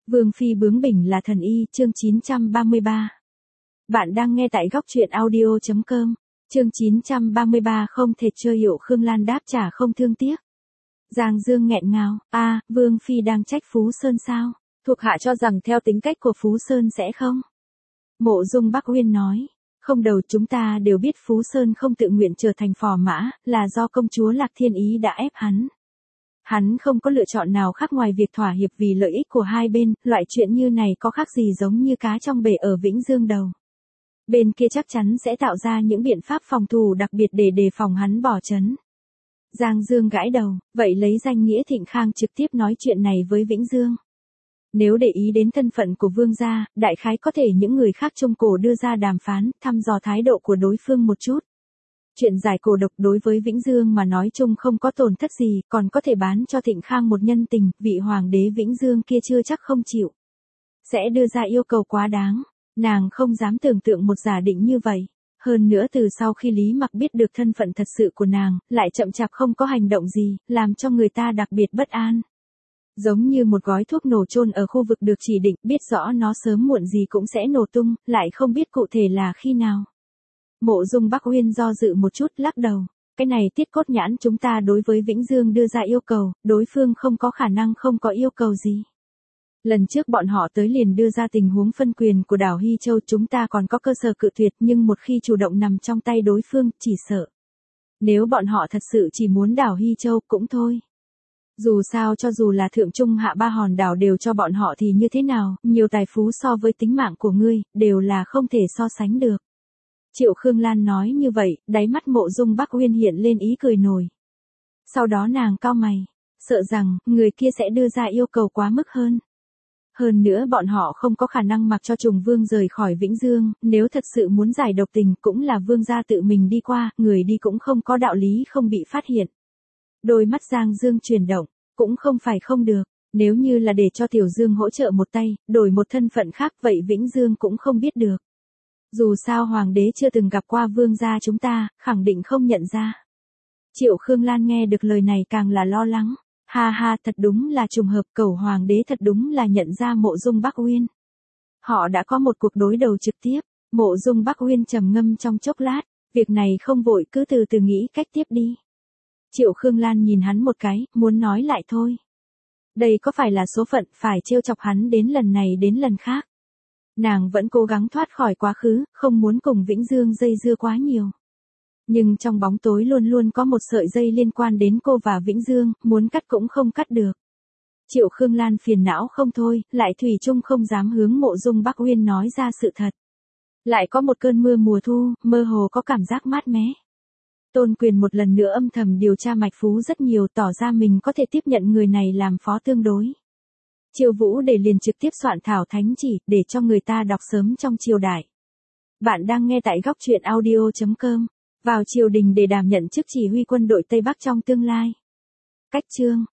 Vương phi bướng bỉnh là thần y, chương 933. Bạn đang nghe tại góc truyện audio.com. Chương 933 không thể chơi hiệu Khương Lan đáp trả không thương tiếc. Giang Dương nghẹn ngào, Vương phi đang trách Phú Sơn sao? Thuộc hạ cho rằng theo tính cách của Phú Sơn sẽ không. Mộ Dung Bắc Uyên nói, không đầu chúng ta đều biết Phú Sơn không tự nguyện trở thành phò mã, là do công chúa Lạc Thiên Ý đã ép hắn. Hắn không có lựa chọn nào khác ngoài việc thỏa hiệp vì lợi ích của hai bên, loại chuyện như này có khác gì giống như cá trong bể ở Vĩnh Dương đầu. Bên kia chắc chắn sẽ tạo ra những biện pháp phòng thủ đặc biệt để đề phòng hắn bỏ trấn. Giang Dương gãi đầu, vậy lấy danh nghĩa Thịnh Khang trực tiếp nói chuyện này với Vĩnh Dương. Nếu để ý đến thân phận của vương gia, đại khái có thể những người khác trong cổ đưa ra đàm phán, thăm dò thái độ của đối phương một chút. Chuyện giải cổ độc đối với Vĩnh Dương mà nói chung không có tổn thất gì, còn có thể bán cho Thịnh Khang một nhân tình, vị hoàng đế Vĩnh Dương kia chưa chắc không chịu. Sẽ đưa ra yêu cầu quá đáng, nàng không dám tưởng tượng một giả định như vậy. Hơn nữa từ sau khi Lý Mặc biết được thân phận thật sự của nàng, lại chậm chạp không có hành động gì, làm cho người ta đặc biệt bất an. Giống như một gói thuốc nổ chôn ở khu vực được chỉ định, biết rõ nó sớm muộn gì cũng sẽ nổ tung, lại không biết cụ thể là khi nào. Mộ Dung Bắc Uyên do dự một chút lắc đầu, cái này Tiết Cốt Nhãn chúng ta đối với Vĩnh Dương đưa ra yêu cầu, đối phương không có khả năng không có yêu cầu gì. Lần trước bọn họ tới liền đưa ra tình huống phân quyền của đảo Hy Châu, chúng ta còn có cơ sở cự tuyệt, nhưng một khi chủ động nằm trong tay đối phương, chỉ sợ. Nếu bọn họ thật sự chỉ muốn đảo Hy Châu cũng thôi. Dù sao cho dù là thượng trung hạ ba hòn đảo đều cho bọn họ thì như thế nào, nhiều tài phú so với tính mạng của ngươi, đều là không thể so sánh được. Triệu Khương Lan nói như vậy, đáy mắt Mộ Dung Bắc Uyên hiện lên ý cười nổi. Sau đó nàng cau mày, sợ rằng, người kia sẽ đưa ra yêu cầu quá mức hơn. Hơn nữa bọn họ không có khả năng mặc cho Trùng Vương rời khỏi Vĩnh Dương, nếu thật sự muốn giải độc tình cũng là vương gia tự mình đi qua, người đi cũng không có đạo lý không bị phát hiện. Đôi mắt Giang Dương chuyển động, cũng không phải không được, nếu như là để cho Tiểu Dương hỗ trợ một tay, đổi một thân phận khác vậy Vĩnh Dương cũng không biết được. Dù sao hoàng đế chưa từng gặp qua vương gia chúng ta, khẳng định không nhận ra. Triệu Khương Lan nghe được lời này càng là lo lắng. Ha, thật đúng là trùng hợp, cẩu hoàng đế thật đúng là nhận ra Mộ Dung Bắc Uyên. Họ đã có một cuộc đối đầu trực tiếp, Mộ Dung Bắc Uyên trầm ngâm trong chốc lát, việc này không vội, cứ từ từ nghĩ cách tiếp đi. Triệu Khương Lan nhìn hắn một cái, muốn nói lại thôi. Đây có phải là số phận, phải trêu chọc hắn đến lần này đến lần khác. Nàng vẫn cố gắng thoát khỏi quá khứ, không muốn cùng Vĩnh Dương dây dưa quá nhiều. Nhưng trong bóng tối luôn luôn có một sợi dây liên quan đến cô và Vĩnh Dương, muốn cắt cũng không cắt được. Triệu Khương Lan phiền não không thôi, lại thủy chung không dám hướng Mộ Dung Bắc Uyên nói ra sự thật. Lại có một cơn mưa mùa thu, mơ hồ có cảm giác mát mẻ. Tôn Quyền một lần nữa âm thầm điều tra mạch phú rất nhiều, tỏ ra mình có thể tiếp nhận người này làm phó tương đối. Triệu Vũ để liền trực tiếp soạn thảo thánh chỉ, để cho người ta đọc sớm trong triều đại. Bạn đang nghe tại góc truyện audio.com. Vào triều đình để đảm nhận chức chỉ huy quân đội Tây Bắc trong tương lai. Cách chương.